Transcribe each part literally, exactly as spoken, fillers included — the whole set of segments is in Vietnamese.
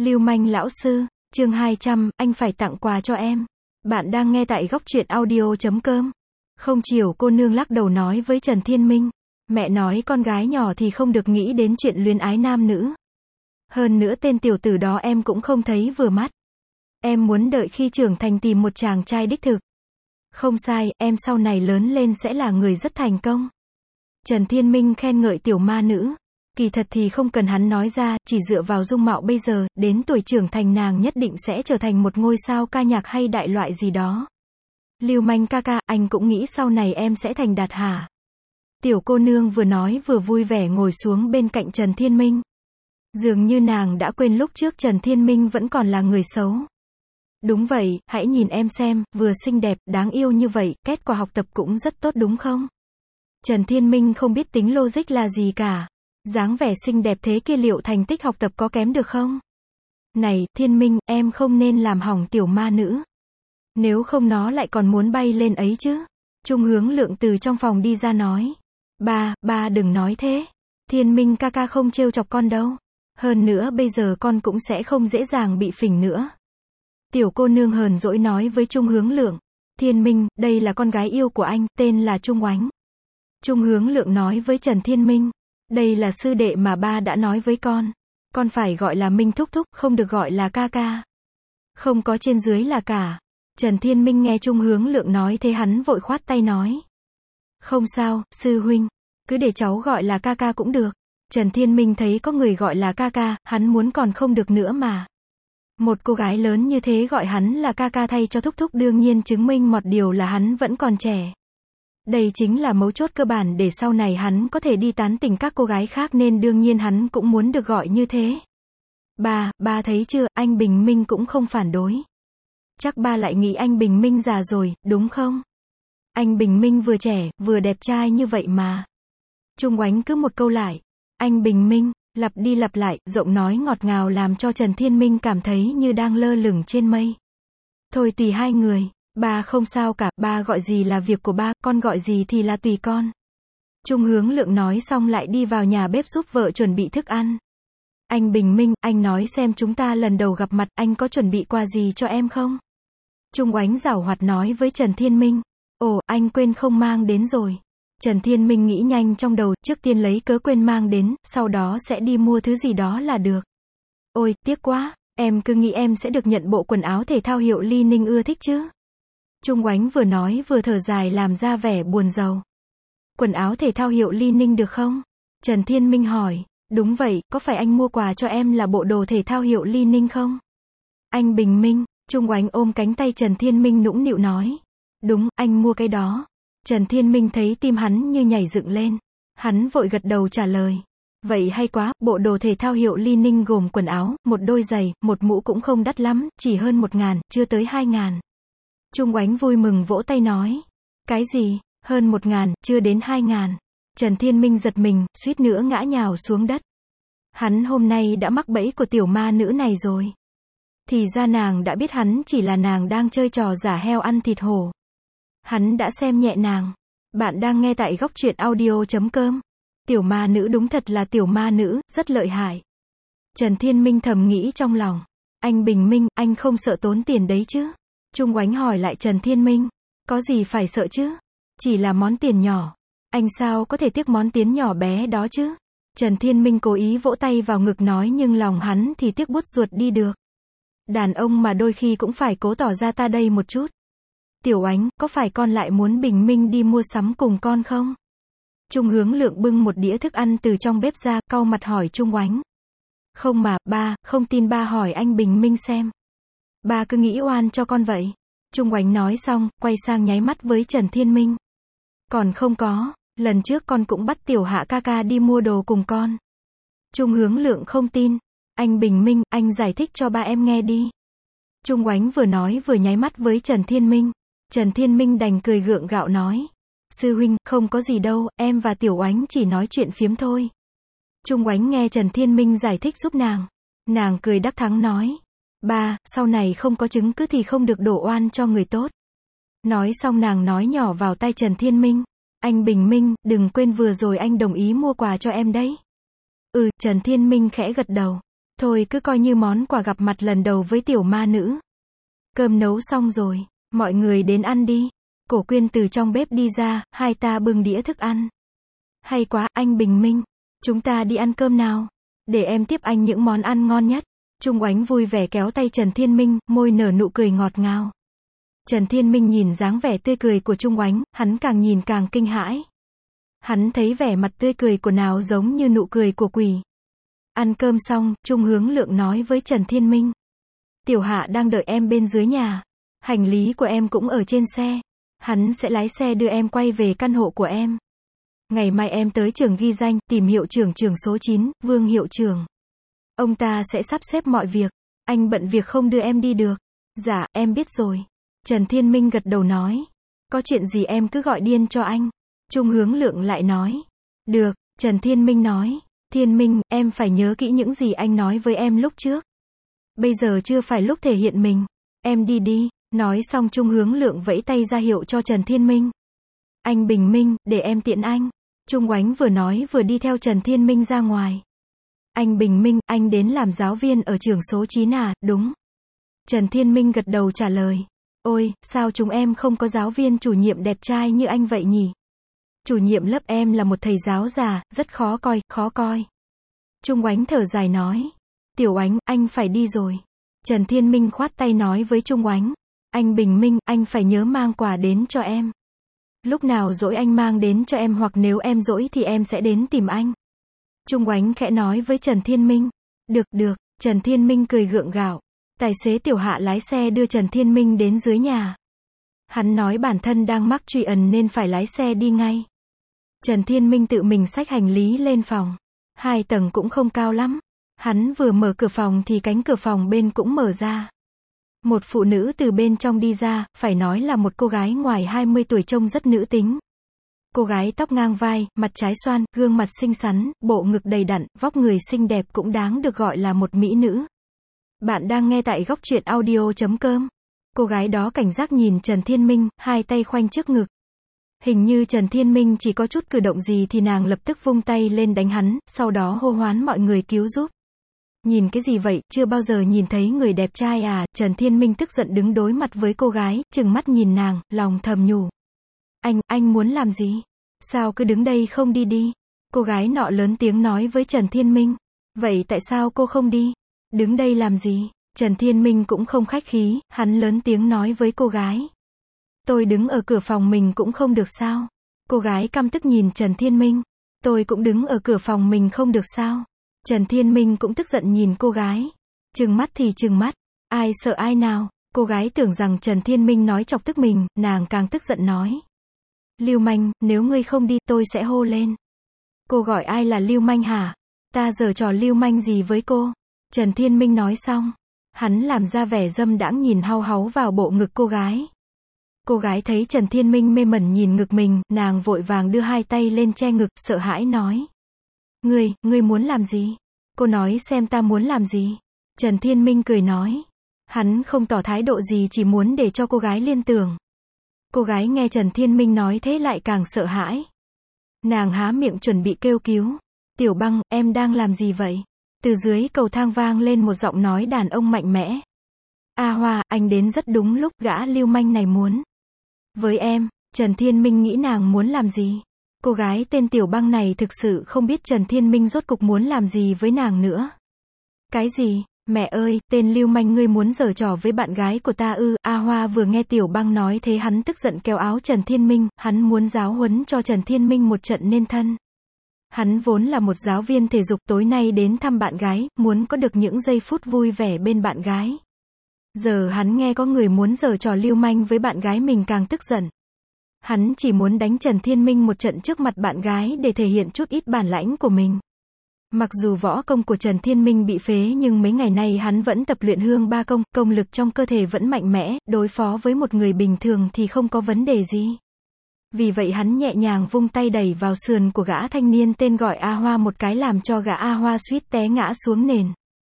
Lưu manh lão sư, chương hai trăm, anh phải tặng quà cho em. Bạn đang nghe tại góc truyện audio chấm com. Không chiều cô nương lắc đầu nói với Trần Thiên Minh. Mẹ nói con gái nhỏ thì không được nghĩ đến chuyện luyến ái nam nữ. Hơn nữa tên tiểu tử đó em cũng không thấy vừa mắt. Em muốn đợi khi trưởng thành tìm một chàng trai đích thực. Không sai, em sau này lớn lên sẽ là người rất thành công. Trần Thiên Minh khen ngợi tiểu ma nữ. Kỳ thật thì không cần hắn nói ra, chỉ dựa vào dung mạo bây giờ, đến tuổi trưởng thành nàng nhất định sẽ trở thành một ngôi sao ca nhạc hay đại loại gì đó. Lưu manh ca ca, anh cũng nghĩ sau này em sẽ thành đạt hả? Tiểu cô nương vừa nói vừa vui vẻ ngồi xuống bên cạnh Trần Thiên Minh. Dường như nàng đã quên lúc trước Trần Thiên Minh vẫn còn là người xấu. Đúng vậy, hãy nhìn em xem, vừa xinh đẹp, đáng yêu như vậy, kết quả học tập cũng rất tốt đúng không? Trần Thiên Minh không biết tính logic là gì cả. Dáng vẻ xinh đẹp thế kia liệu thành tích học tập có kém được không? Này, Thiên Minh, em không nên làm hỏng tiểu ma nữ. Nếu không nó lại còn muốn bay lên ấy chứ. Trung Hướng Lượng từ trong phòng đi ra nói. Ba, ba đừng nói thế. Thiên Minh ca ca không trêu chọc con đâu. Hơn nữa bây giờ con cũng sẽ không dễ dàng bị phỉnh nữa. Tiểu cô nương hờn dỗi nói với Trung Hướng Lượng. Thiên Minh, đây là con gái yêu của anh, tên là Trung Oánh. Trung Hướng Lượng nói với Trần Thiên Minh. Đây là sư đệ mà ba đã nói với con. Con phải gọi là Minh thúc thúc, không được gọi là ca ca. Không có trên dưới là cả. Trần Thiên Minh nghe Trung Hướng Lượng nói thế hắn vội khoát tay nói. Không sao, sư huynh. Cứ để cháu gọi là ca ca cũng được. Trần Thiên Minh thấy có người gọi là ca ca, hắn muốn còn không được nữa mà. Một cô gái lớn như thế gọi hắn là ca ca thay cho thúc thúc đương nhiên chứng minh một điều là hắn vẫn còn trẻ. Đây chính là mấu chốt cơ bản để sau này hắn có thể đi tán tỉnh các cô gái khác nên đương nhiên hắn cũng muốn được gọi như thế. Ba, ba thấy chưa, anh Bình Minh cũng không phản đối. Chắc ba lại nghĩ anh Bình Minh già rồi, đúng không? Anh Bình Minh vừa trẻ, vừa đẹp trai như vậy mà. Trung Oánh cứ một câu lại. Anh Bình Minh, lặp đi lặp lại, giọng nói ngọt ngào làm cho Trần Thiên Minh cảm thấy như đang lơ lửng trên mây. Thôi tùy hai người. Ba không sao cả, ba gọi gì là việc của ba, con gọi gì thì là tùy con. Trung Hướng Lượng nói xong lại đi vào nhà bếp giúp vợ chuẩn bị thức ăn. Anh Bình Minh, anh nói xem chúng ta lần đầu gặp mặt, anh có chuẩn bị quà gì cho em không? Trung Oánh giảo hoạt nói với Trần Thiên Minh. Ồ, anh quên không mang đến rồi. Trần Thiên Minh nghĩ nhanh trong đầu, trước tiên lấy cớ quên mang đến, sau đó sẽ đi mua thứ gì đó là được. Ôi, tiếc quá, em cứ nghĩ em sẽ được nhận bộ quần áo thể thao hiệu Li Ninh ưa thích chứ. Trung Oánh vừa nói vừa thở dài làm ra vẻ buồn rầu. Quần áo thể thao hiệu Li Ninh được không? Trần Thiên Minh hỏi. Đúng vậy, có phải anh mua quà cho em là bộ đồ thể thao hiệu Li Ninh không? Anh Bình Minh, Trung Oánh ôm cánh tay Trần Thiên Minh nũng nịu nói. Đúng, anh mua cái đó. Trần Thiên Minh thấy tim hắn như nhảy dựng lên. Hắn vội gật đầu trả lời. Vậy hay quá, bộ đồ thể thao hiệu Li Ninh gồm quần áo, một đôi giày, một mũ cũng không đắt lắm, chỉ hơn một ngàn, chưa tới hai ngàn. Trung Oánh vui mừng vỗ tay nói. Cái gì, hơn một ngàn, chưa đến hai ngàn. Trần Thiên Minh giật mình, suýt nữa ngã nhào xuống đất. Hắn hôm nay đã mắc bẫy của tiểu ma nữ này rồi. Thì ra nàng đã biết hắn chỉ là nàng đang chơi trò giả heo ăn thịt hổ. Hắn đã xem nhẹ nàng. Bạn đang nghe tại góc truyện audio chấm com. Tiểu ma nữ đúng thật là tiểu ma nữ, rất lợi hại. Trần Thiên Minh thầm nghĩ trong lòng. Anh Bình Minh, anh không sợ tốn tiền đấy chứ? Trung Oánh hỏi lại Trần Thiên Minh. Có gì phải sợ chứ? Chỉ là món tiền nhỏ. Anh sao có thể tiếc món tiền nhỏ bé đó chứ? Trần Thiên Minh cố ý vỗ tay vào ngực nói nhưng lòng hắn thì tiếc bút ruột đi được. Đàn ông mà đôi khi cũng phải cố tỏ ra ta đây một chút. Tiểu Oánh, có phải con lại muốn Bình Minh đi mua sắm cùng con không? Trung Hướng Lượng bưng một đĩa thức ăn từ trong bếp ra, cau mặt hỏi Trung Oánh. Không mà, ba, không tin ba hỏi anh Bình Minh xem. Ba cứ nghĩ oan cho con vậy. Trung Oánh nói xong, quay sang nháy mắt với Trần Thiên Minh. Còn không có, lần trước con cũng bắt tiểu Hạ ca ca đi mua đồ cùng con. Trung Hướng Lượng không tin. Anh Bình Minh, anh giải thích cho ba em nghe đi. Trung Oánh vừa nói vừa nháy mắt với Trần Thiên Minh. Trần Thiên Minh đành cười gượng gạo nói. Sư huynh, không có gì đâu, em và tiểu Oánh chỉ nói chuyện phiếm thôi. Trung Oánh nghe Trần Thiên Minh giải thích giúp nàng. Nàng cười đắc thắng nói. Ba, sau này không có chứng cứ thì không được đổ oan cho người tốt. Nói xong nàng nói nhỏ vào tai Trần Thiên Minh. Anh Bình Minh, đừng quên vừa rồi anh đồng ý mua quà cho em đấy. Ừ, Trần Thiên Minh khẽ gật đầu. Thôi cứ coi như món quà gặp mặt lần đầu với tiểu ma nữ. Cơm nấu xong rồi, mọi người đến ăn đi. Cổ Quyên từ trong bếp đi ra, hai ta bưng đĩa thức ăn. Hay quá, anh Bình Minh. Chúng ta đi ăn cơm nào. Để em tiếp anh những món ăn ngon nhất. Trung Oánh vui vẻ kéo tay Trần Thiên Minh, môi nở nụ cười ngọt ngào. Trần Thiên Minh nhìn dáng vẻ tươi cười của Trung Oánh, hắn càng nhìn càng kinh hãi. Hắn thấy vẻ mặt tươi cười của nào giống như nụ cười của quỷ. Ăn cơm xong, Trung Hướng Lượng nói với Trần Thiên Minh. Tiểu Hạ đang đợi em bên dưới nhà. Hành lý của em cũng ở trên xe. Hắn sẽ lái xe đưa em quay về căn hộ của em. Ngày mai em tới trường ghi danh, tìm hiệu trưởng trường số chín, Vương hiệu trưởng. Ông ta sẽ sắp xếp mọi việc. Anh bận việc không đưa em đi được. Dạ, em biết rồi. Trần Thiên Minh gật đầu nói. Có chuyện gì em cứ gọi điên cho anh. Trung Hướng Lượng lại nói. Được, Trần Thiên Minh nói. Thiên Minh, em phải nhớ kỹ những gì anh nói với em lúc trước. Bây giờ chưa phải lúc thể hiện mình. Em đi đi. Nói xong Trung Hướng Lượng vẫy tay ra hiệu cho Trần Thiên Minh. Anh Bình Minh, để em tiễn anh. Trung Oánh vừa nói vừa đi theo Trần Thiên Minh ra ngoài. Anh Bình Minh, anh đến làm giáo viên ở trường số chín à, đúng. Trần Thiên Minh gật đầu trả lời. Ôi, sao chúng em không có giáo viên chủ nhiệm đẹp trai như anh vậy nhỉ? Chủ nhiệm lớp em là một thầy giáo già, rất khó coi, khó coi. Trung Oánh thở dài nói. Tiểu Oánh, anh phải đi rồi. Trần Thiên Minh khoát tay nói với Trung Oánh. Anh Bình Minh, anh phải nhớ mang quà đến cho em. Lúc nào rỗi anh mang đến cho em hoặc nếu em rỗi thì em sẽ đến tìm anh. Trung Oánh khẽ nói với Trần Thiên Minh. Được, được, Trần Thiên Minh cười gượng gạo. Tài xế Tiểu Hạ lái xe đưa Trần Thiên Minh đến dưới nhà. Hắn nói bản thân đang mắc truy ẩn nên phải lái xe đi ngay. Trần Thiên Minh tự mình xách hành lý lên phòng. Hai tầng cũng không cao lắm. Hắn vừa mở cửa phòng thì cánh cửa phòng bên cũng mở ra. Một phụ nữ từ bên trong đi ra, phải nói là một cô gái ngoài hai mươi tuổi trông rất nữ tính. Cô gái tóc ngang vai, mặt trái xoan, gương mặt xinh xắn, bộ ngực đầy đặn, vóc người xinh đẹp cũng đáng được gọi là một mỹ nữ. Bạn đang nghe tại góc truyện audio chấm com. Cô gái đó cảnh giác nhìn Trần Thiên Minh, hai tay khoanh trước ngực. Hình như Trần Thiên Minh chỉ có chút cử động gì thì nàng lập tức vung tay lên đánh hắn, sau đó hô hoán mọi người cứu giúp. Nhìn cái gì vậy, chưa bao giờ nhìn thấy người đẹp trai à, Trần Thiên Minh tức giận đứng đối mặt với cô gái, trừng mắt nhìn nàng, lòng thầm nhủ. Anh, anh muốn làm gì? Sao cứ đứng đây không đi đi? Cô gái nọ lớn tiếng nói với Trần Thiên Minh. Vậy tại sao cô không đi? Đứng đây làm gì? Trần Thiên Minh cũng không khách khí, hắn lớn tiếng nói với cô gái. Tôi đứng ở cửa phòng mình cũng không được sao? Cô gái căm tức nhìn Trần Thiên Minh. Tôi cũng đứng ở cửa phòng mình không được sao? Trần Thiên Minh cũng tức giận nhìn cô gái. Trừng mắt thì trừng mắt. Ai sợ ai nào? Cô gái tưởng rằng Trần Thiên Minh nói chọc tức mình, nàng càng tức giận nói. Lưu manh, nếu ngươi không đi tôi sẽ hô lên. Cô gọi ai là lưu manh hả? Ta giở trò lưu manh gì với cô? Trần Thiên Minh nói xong. Hắn làm ra vẻ dâm đãng nhìn hau háu vào bộ ngực cô gái. Cô gái thấy Trần Thiên Minh mê mẩn nhìn ngực mình, nàng vội vàng đưa hai tay lên che ngực, sợ hãi nói. Ngươi, ngươi muốn làm gì? Cô nói xem ta muốn làm gì? Trần Thiên Minh cười nói. Hắn không tỏ thái độ gì chỉ muốn để cho cô gái liên tưởng. Cô gái nghe Trần Thiên Minh nói thế lại càng sợ hãi. Nàng há miệng chuẩn bị kêu cứu. Tiểu Băng, em đang làm gì vậy? Từ dưới cầu thang vang lên một giọng nói đàn ông mạnh mẽ. A Hoa, anh đến rất đúng lúc, gã lưu manh này muốn. Với em, Trần Thiên Minh nghĩ nàng muốn làm gì? Cô gái tên Tiểu Băng này thực sự không biết Trần Thiên Minh rốt cục muốn làm gì với nàng nữa. Cái gì? Mẹ ơi, tên lưu manh ngươi muốn giở trò với bạn gái của ta ư? A Hoa vừa nghe Tiểu Băng nói thế hắn tức giận kéo áo Trần Thiên Minh, hắn muốn giáo huấn cho Trần Thiên Minh một trận nên thân. Hắn vốn là một giáo viên thể dục, tối nay đến thăm bạn gái, muốn có được những giây phút vui vẻ bên bạn gái. Giờ hắn nghe có người muốn giở trò lưu manh với bạn gái mình càng tức giận. Hắn chỉ muốn đánh Trần Thiên Minh một trận trước mặt bạn gái để thể hiện chút ít bản lãnh của mình. Mặc dù võ công của Trần Thiên Minh bị phế nhưng mấy ngày nay hắn vẫn tập luyện hương ba công, công lực trong cơ thể vẫn mạnh mẽ, đối phó với một người bình thường thì không có vấn đề gì. Vì vậy hắn nhẹ nhàng vung tay đẩy vào sườn của gã thanh niên tên gọi A Hoa một cái làm cho gã A Hoa suýt té ngã xuống nền.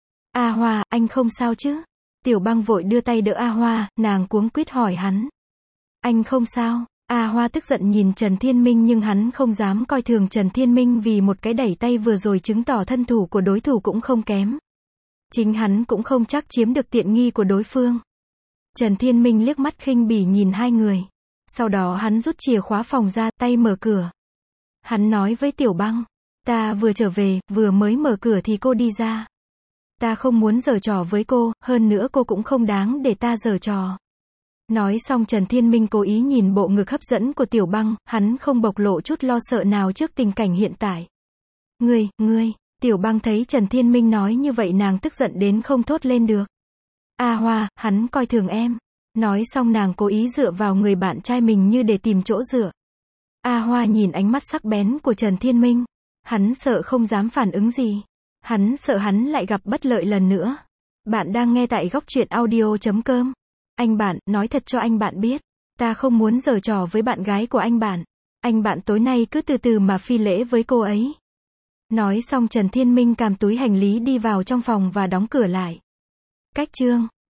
A Hoa, anh không sao chứ? Tiểu Băng vội đưa tay đỡ A Hoa, nàng cuống quýt hỏi hắn. Anh không sao? A Hoa tức giận nhìn Trần Thiên Minh nhưng hắn không dám coi thường Trần Thiên Minh vì một cái đẩy tay vừa rồi chứng tỏ thân thủ của đối thủ cũng không kém. Chính hắn cũng không chắc chiếm được tiện nghi của đối phương. Trần Thiên Minh liếc mắt khinh bỉ nhìn hai người. Sau đó hắn rút chìa khóa phòng ra, tay mở cửa. Hắn nói với Tiểu Băng, ta vừa trở về, vừa mới mở cửa thì cô đi ra. Ta không muốn giở trò với cô, hơn nữa cô cũng không đáng để ta giở trò. Nói xong Trần Thiên Minh cố ý nhìn bộ ngực hấp dẫn của Tiểu Băng, hắn không bộc lộ chút lo sợ nào trước tình cảnh hiện tại. Ngươi, ngươi, Tiểu Băng thấy Trần Thiên Minh nói như vậy nàng tức giận đến không thốt lên được. A Hoa, hắn coi thường em. Nói xong nàng cố ý dựa vào người bạn trai mình như để tìm chỗ dựa. A Hoa nhìn ánh mắt sắc bén của Trần Thiên Minh. Hắn sợ không dám phản ứng gì. Hắn sợ hắn lại gặp bất lợi lần nữa. Bạn đang nghe tại góc truyện audio chấm com. Anh bạn, nói thật cho anh bạn biết. Ta không muốn giở trò với bạn gái của anh bạn. Anh bạn tối nay cứ từ từ mà phi lễ với cô ấy. Nói xong Trần Thiên Minh cầm túi hành lý đi vào trong phòng và đóng cửa lại. Cách chương